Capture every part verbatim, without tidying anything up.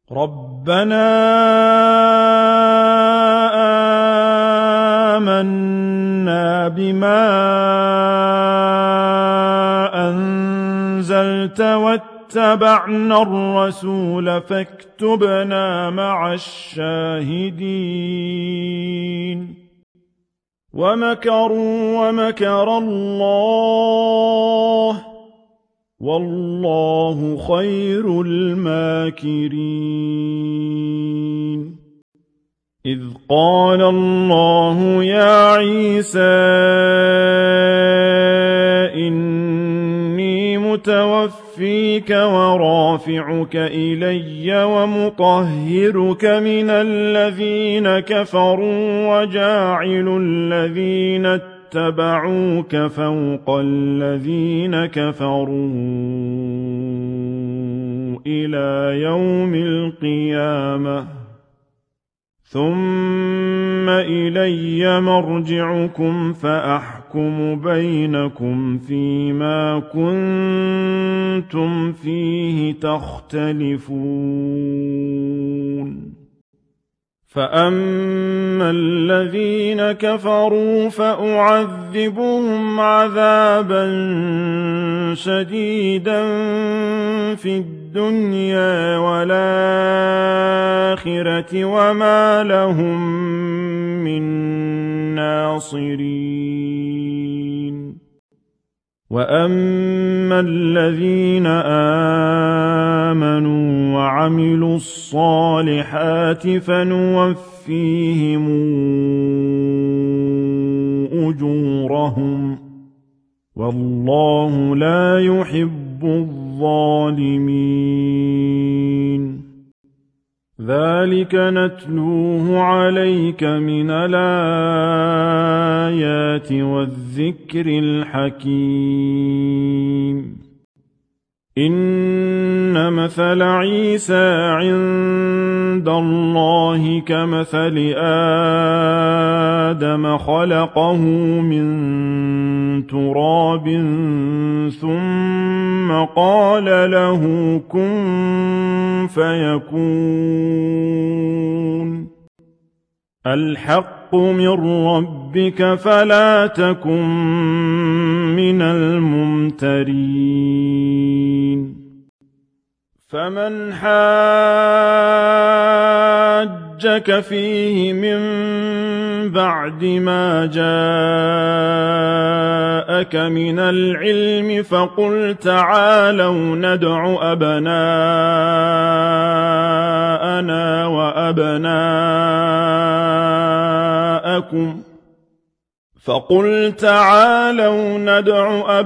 رَبَّنَا آمَنَّا بِمَا أَنزَلْتَ وَاتَّبَعْنَا الرَّسُولَ فَاكْتُبْنَا مَعَ الشَّاهِدِينَ وَمَكَرُوا وَمَكَرَ اللَّهُ وَاللَّهُ خَيْرُ الْمَاكِرِينَ إِذْ قَالَ اللَّهُ يَا عِيسَى إِنِّي مُتَوَفِّيكَ وَرَافِعُكَ إِلَيَّ وَمُطَهِّرُكَ مِنَ الَّذِينَ كَفَرُوا وَجَاعِلُ الَّذِينَ اتَّبَعُوكَ فَوْقَ الَّذِينَ كَفَرُوا إِلَى يَوْمِ الْقِيَامَةِ ثُمَّ إِلَيَّ مَرْجِعُكُمْ فَأَحْكُمُ بَيْنَكُمْ فِيمَا كُنتُمْ فِيهِ تَخْتَلِفُونَ فَأَمَّا الَّذِينَ كَفَرُوا فَأُعَذِّبُهُمْ عَذَابًا شَدِيدًا فِي الدُّنْيَا وَالْآخِرَةِ وَمَا لَهُم مِّن نَّاصِرِينَ وَأَمَّا الَّذِينَ آمَنُوا وَعَمِلُوا الصَّالِحَاتِ فَنُوَفِّيهِمْ أُجُورَهُمْ وَاللَّهُ لَا يُحِبُّ الظَّالِمِينَ ذَلِكَ نَتْلُوهُ عَلَيْكَ مِنَ الْآيَاتِ وَالذِّكْرِ الْحَكِيمِ إِنَّ مَثَلَ عِيسَى عِندَ اللَّهِ كَمَثَلِ آدَمَ خَلَقَهُ مِن تُرَابٍ ثُمَّ قَالَ لَهُ كُن فَيَكُونُ الْحَقُّ مِن رَّبِّكَ فَلَا تَكُن مِّنَ الْمُمْتَرِينَ فَمَنْ حَاجَّكَ فِيهِ مِن بَعْدِ مَا جَاءَكَ مِنَ الْعِلْمِ فَقُلْ تَعَالَوْا نَدْعُ أَبْنَاءَنَا وَأَبْنَاءَكُمْ فَقُلْ تَعَالَوْا نَدْعُ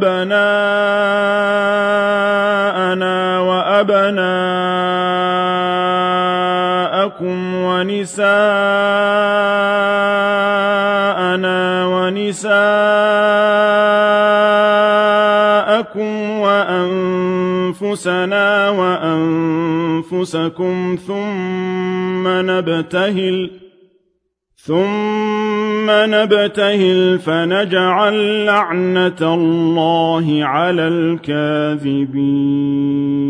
أَبْنَاءَنَا وَأَبْنَاءَكُمْ وَنِسَاءَنَا وَنِسَاءَكُمْ وَأَنفُسَنَا وَأَنفُسَكُمْ ثُمَّ نَبْتَهِلْ ثُمَّ نَبْتَهِلْ فَنَجْعَلْ لَعْنَتَ اللَّهِ عَلَى الْكَاذِبِينَ